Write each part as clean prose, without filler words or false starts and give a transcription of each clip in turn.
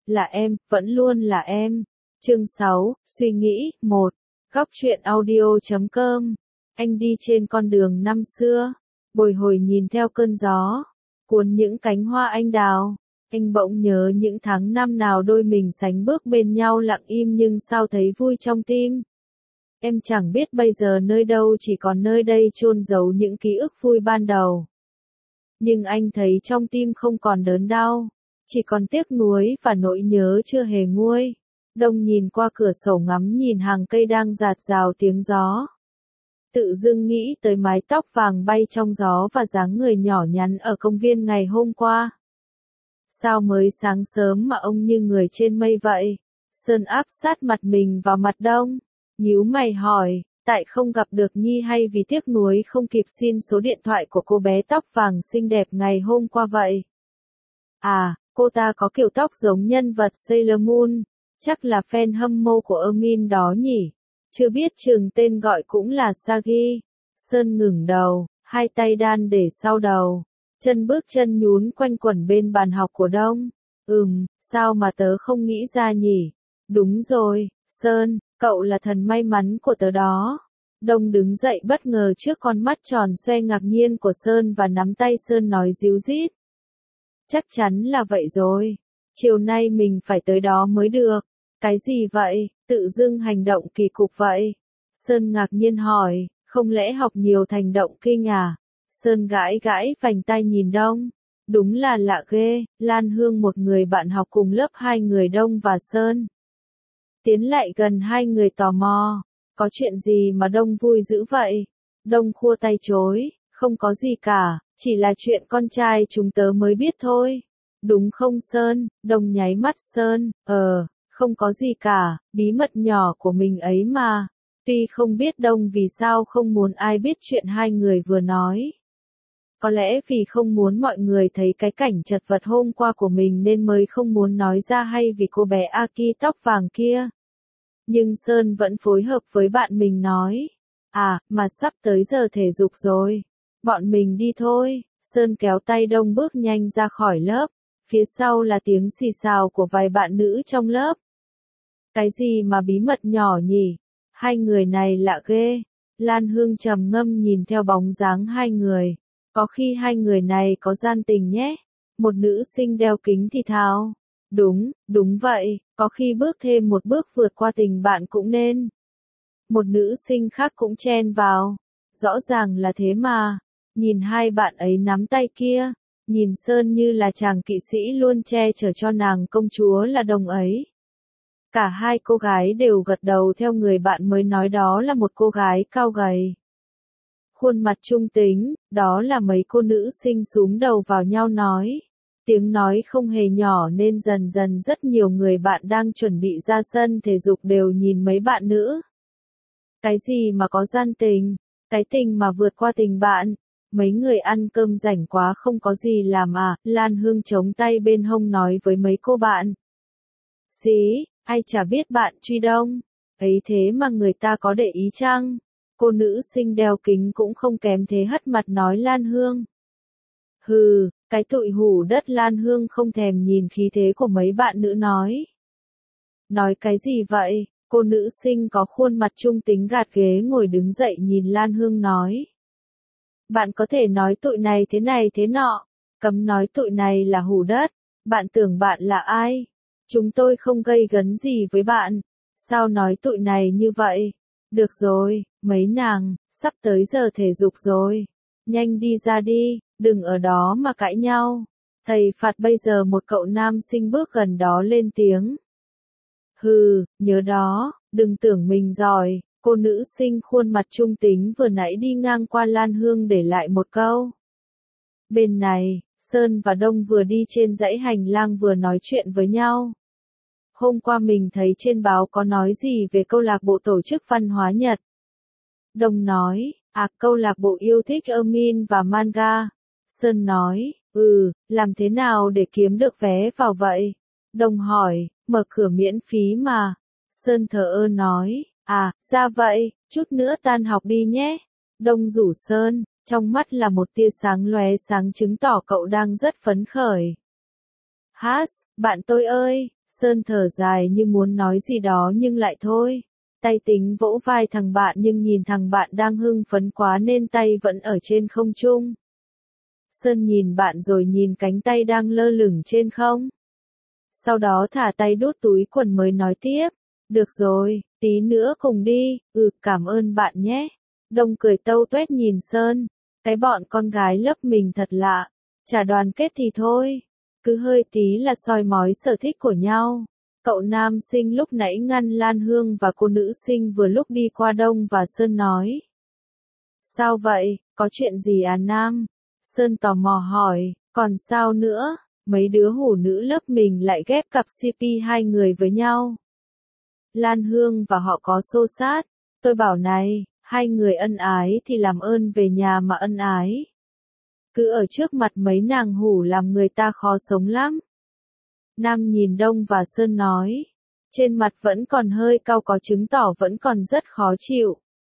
là em, vẫn luôn là em. Chương 6, suy nghĩ, 1. Góc truyện audio.com. Anh đi trên con đường năm xưa, bồi hồi nhìn theo cơn gió, cuốn những cánh hoa anh đào. Anh bỗng nhớ những tháng năm nào đôi mình sánh bước bên nhau lặng im nhưng sao thấy vui trong tim. Em chẳng biết bây giờ nơi đâu, chỉ còn nơi đây chôn giấu những ký ức vui ban đầu. Nhưng anh thấy trong tim không còn đớn đau, chỉ còn tiếc nuối và nỗi nhớ chưa hề nguôi. Đông nhìn qua cửa sổ ngắm nhìn hàng cây đang rạt rào tiếng gió. Tự dưng nghĩ tới mái tóc vàng bay trong gió và dáng người nhỏ nhắn ở công viên ngày hôm qua. Sao mới sáng sớm mà ông như người trên mây vậy? Sơn áp sát mặt mình vào mặt Đông, nhíu mày hỏi, tại không gặp được Nhi hay vì tiếc nuối không kịp xin số điện thoại của cô bé tóc vàng xinh đẹp ngày hôm qua vậy? À, cô ta có kiểu tóc giống nhân vật Sailor Moon, chắc là fan hâm mộ của Emin đó nhỉ? Chưa biết trường tên gọi cũng là Sagi. Sơn ngẩng đầu, hai tay đan để sau đầu, chân bước chân nhún quanh quẩn bên bàn học của Đông. Sao mà tớ không nghĩ ra nhỉ? Đúng rồi, Sơn, cậu là thần may mắn của tớ đó. Đông đứng dậy bất ngờ trước con mắt tròn xoe ngạc nhiên của Sơn và nắm tay Sơn nói ríu rít. Chắc chắn là vậy rồi. Chiều nay mình phải tới đó mới được. Cái gì vậy? Tự dưng hành động kỳ cục vậy? Sơn ngạc nhiên hỏi, không lẽ học nhiều thành động kinh à? Sơn gãi gãi vành tai nhìn Đông. Đúng là lạ ghê, Lan Hương một người bạn học cùng lớp hai người Đông và Sơn. Tiến lại gần hai người tò mò. Có chuyện gì mà Đông vui dữ vậy? Đông khua tay chối, không có gì cả, chỉ là chuyện con trai chúng tớ mới biết thôi. Đúng không Sơn? Đông nháy mắt Sơn, không có gì cả, bí mật nhỏ của mình ấy mà. Tuy không biết Đông vì sao không muốn ai biết chuyện hai người vừa nói. Có lẽ vì không muốn mọi người thấy cái cảnh chật vật hôm qua của mình nên mới không muốn nói ra, hay vì cô bé Aki tóc vàng kia. Nhưng Sơn vẫn phối hợp với bạn mình nói. À, mà sắp tới giờ thể dục rồi. Bọn mình đi thôi. Sơn kéo tay Đông bước nhanh ra khỏi lớp. Phía sau là tiếng xì xào của vài bạn nữ trong lớp. Cái gì mà bí mật nhỏ nhỉ? Hai người này lạ ghê. Lan Hương trầm ngâm nhìn theo bóng dáng hai người. Có khi hai người này có gian tình nhé. Một nữ sinh đeo kính thì thào. Đúng vậy, có khi bước thêm một bước vượt qua tình bạn cũng nên. Một nữ sinh khác cũng chen vào. Rõ ràng là thế mà. Nhìn hai bạn ấy nắm tay kia. Nhìn Sơn như là chàng kỵ sĩ luôn che chở cho nàng công chúa là Đông ấy. Cả hai cô gái đều gật đầu theo người bạn mới nói, đó là một cô gái cao gầy. Khuôn mặt trung tính, đó là mấy cô nữ sinh súm đầu vào nhau nói. Tiếng nói không hề nhỏ nên dần dần rất nhiều người bạn đang chuẩn bị ra sân thể dục đều nhìn mấy bạn nữ. Cái gì mà có gian tình? Cái tình mà vượt qua tình bạn? Mấy người ăn cơm rảnh quá không có gì làm à? Lan Hương chống tay bên hông nói với mấy cô bạn. Xí, ai chả biết bạn truy Đông. Ấy thế mà người ta có để ý chăng? Cô nữ sinh đeo kính cũng không kém thế hất mặt nói Lan Hương. Hừ, cái tụi hủ đất. Lan Hương không thèm nhìn khí thế của mấy bạn nữ nói. Nói cái gì vậy? Cô nữ sinh có khuôn mặt trung tính gạt ghế ngồi đứng dậy nhìn Lan Hương nói. Bạn có thể nói tụi này thế nọ. Cấm nói tụi này là hủ đất. Bạn tưởng bạn là ai? Chúng tôi không gây gấn gì với bạn. Sao nói tụi này như vậy? Được rồi, mấy nàng, sắp tới giờ thể dục rồi. Nhanh đi ra đi, đừng ở đó mà cãi nhau. Thầy phạt bây giờ. Một cậu nam sinh bước gần đó lên tiếng. Hừ, nhớ đó, đừng tưởng mình giỏi. Cô nữ sinh khuôn mặt trung tính vừa nãy đi ngang qua Lan Hương để lại một câu. Bên này, Sơn và Đông vừa đi trên dãy hành lang vừa nói chuyện với nhau. Hôm qua mình thấy trên báo có nói gì về câu lạc bộ tổ chức văn hóa Nhật. Đông nói, câu lạc bộ yêu thích Emin và manga. Sơn nói, làm thế nào để kiếm được vé vào vậy? Đông hỏi, mở cửa miễn phí mà. Sơn thờ ơ nói, ra vậy, chút nữa tan học đi nhé. Đông rủ Sơn, trong mắt là một tia sáng lóe sáng chứng tỏ cậu đang rất phấn khởi. Hát, bạn tôi ơi, Sơn thở dài như muốn nói gì đó nhưng lại thôi. Tay tính vỗ vai thằng bạn nhưng nhìn thằng bạn đang hưng phấn quá nên tay vẫn ở trên không trung. Sơn nhìn bạn rồi nhìn cánh tay đang lơ lửng trên không. Sau đó thả tay đút túi quần mới nói tiếp. Được rồi, tí nữa cùng đi, cảm ơn bạn nhé. Đông cười tâu tuét nhìn Sơn. Cái bọn con gái lớp mình thật lạ. Chả đoàn kết thì thôi. Cứ hơi tí là soi mói sở thích của nhau. Cậu nam sinh lúc nãy ngăn Lan Hương và cô nữ sinh vừa lúc đi qua Đông và Sơn nói. Sao vậy, có chuyện gì à Nam? Sơn tò mò hỏi, còn sao nữa, mấy đứa hủ nữ lớp mình lại ghép cặp CP hai người với nhau. Lan Hương và họ có xô xát, tôi bảo này, hai người ân ái thì làm ơn về nhà mà ân ái. Cứ ở trước mặt mấy nàng hủ làm người ta khó sống lắm. Nam nhìn Đông và Sơn nói, trên mặt vẫn còn hơi cau có chứng tỏ vẫn còn rất khó chịu.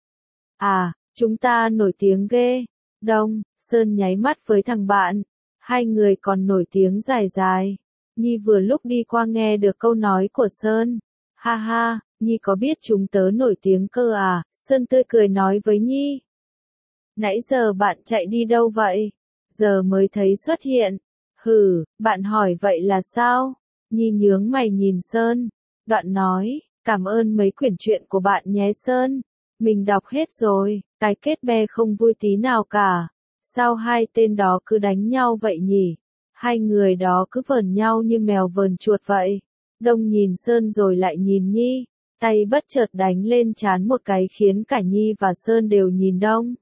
À, chúng ta nổi tiếng ghê. Đông, Sơn nháy mắt với thằng bạn. Hai người còn nổi tiếng dài dài. Nhi vừa lúc đi qua nghe được câu nói của Sơn. Ha ha, Nhi có biết chúng tớ nổi tiếng cơ à? Sơn tươi cười nói với Nhi. Nãy giờ bạn chạy đi đâu vậy? Giờ mới thấy xuất hiện. Hừ, bạn hỏi vậy là sao? Nhi nhướng mày nhìn Sơn. Đoạn nói, cảm ơn mấy quyển truyện của bạn nhé Sơn. Mình đọc hết rồi, cái kết be không vui tí nào cả. Sao hai tên đó cứ đánh nhau vậy nhỉ? Hai người đó cứ vờn nhau như mèo vờn chuột vậy. Đông nhìn Sơn rồi lại nhìn Nhi, tay bất chợt đánh lên trán một cái khiến cả Nhi và Sơn đều nhìn Đông.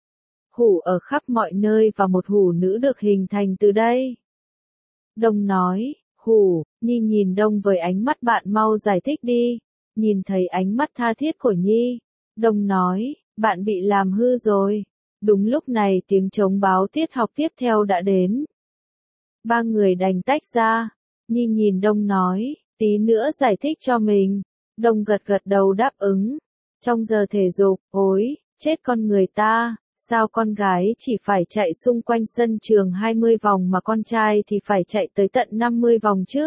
Hủ ở khắp mọi nơi và một hủ nữ được hình thành từ đây. Đông nói, hủ, Nhi nhìn Đông với ánh mắt bạn mau giải thích đi. Nhìn thấy ánh mắt tha thiết của Nhi. Đông nói, bạn bị làm hư rồi. Đúng lúc này tiếng trống báo tiết học tiếp theo đã đến. Ba người đành tách ra. Nhi nhìn Đông nói, tí nữa giải thích cho mình. Đông gật gật đầu đáp ứng. Trong giờ thể dục, ối, chết con người ta, sao con gái chỉ phải chạy xung quanh sân trường 20 vòng mà con trai thì phải chạy tới tận 50 vòng chứ?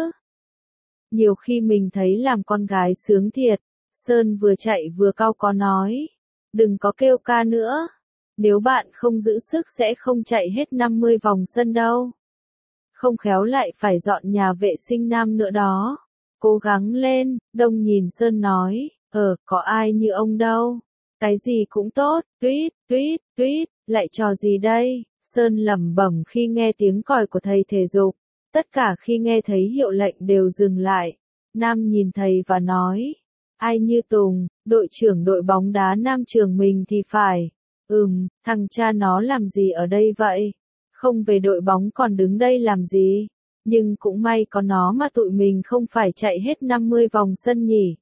Nhiều khi mình thấy làm con gái sướng thiệt. Sơn vừa chạy vừa cau có nói. Đừng có kêu ca nữa. Nếu bạn không giữ sức sẽ không chạy hết 50 vòng sân đâu. Không khéo lại phải dọn nhà vệ sinh nam nữa đó. Cố gắng lên, Đông nhìn Sơn nói, có ai như ông đâu. Cái gì cũng tốt, tuyết, tuyết, tuyết, lại trò gì đây? Sơn lẩm bẩm khi nghe tiếng còi của thầy thể dục. Tất cả khi nghe thấy hiệu lệnh đều dừng lại. Nam nhìn thầy và nói, ai như Tùng, đội trưởng đội bóng đá nam trường mình thì phải. Thằng cha nó làm gì ở đây vậy? Không về đội bóng còn đứng đây làm gì? Nhưng cũng may có nó mà tụi mình không phải chạy hết 50 vòng sân nhỉ.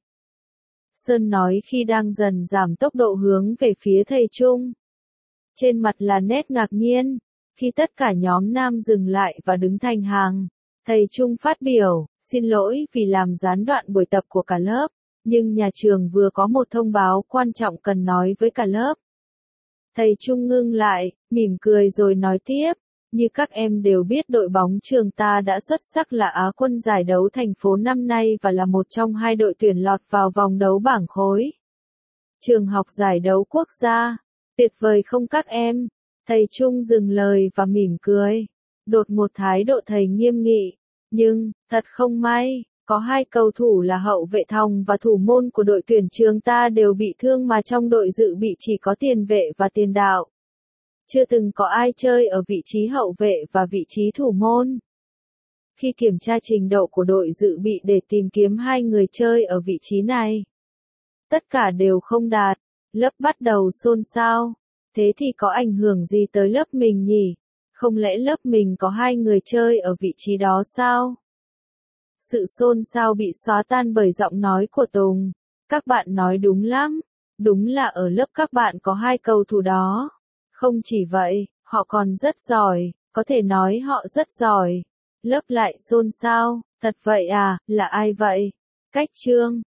Sơn nói khi đang dần giảm tốc độ hướng về phía thầy Trung. Trên mặt là nét ngạc nhiên. Khi tất cả nhóm nam dừng lại và đứng thành hàng, thầy Trung phát biểu, xin lỗi vì làm gián đoạn buổi tập của cả lớp, nhưng nhà trường vừa có một thông báo quan trọng cần nói với cả lớp. Thầy Trung ngưng lại, mỉm cười rồi nói tiếp, như các em đều biết đội bóng trường ta đã xuất sắc là Á quân giải đấu thành phố năm nay và là một trong hai đội tuyển lọt vào vòng đấu bảng khối. Trường học giải đấu quốc gia, tuyệt vời không các em? Thầy Trung dừng lời và mỉm cười. Đột một thái độ thầy nghiêm nghị, nhưng, thật không may, có hai cầu thủ là hậu vệ Thòng và thủ môn của đội tuyển trường ta đều bị thương mà trong đội dự bị chỉ có tiền vệ và tiền đạo. Chưa từng có ai chơi ở vị trí hậu vệ và vị trí thủ môn. Khi kiểm tra trình độ của đội dự bị để tìm kiếm hai người chơi ở vị trí này, tất cả đều không đạt. Lớp bắt đầu xôn xao. Thế thì có ảnh hưởng gì tới lớp mình nhỉ? Không lẽ lớp mình có hai người chơi ở vị trí đó sao? Sự xôn xao bị xóa tan bởi giọng nói của Tùng. Các bạn nói đúng lắm. Đúng là ở lớp các bạn có hai cầu thủ đó. Không chỉ vậy, họ còn rất giỏi, có thể nói họ rất giỏi. Lớp lại xôn xao, thật vậy à, là ai vậy? Cách Trương.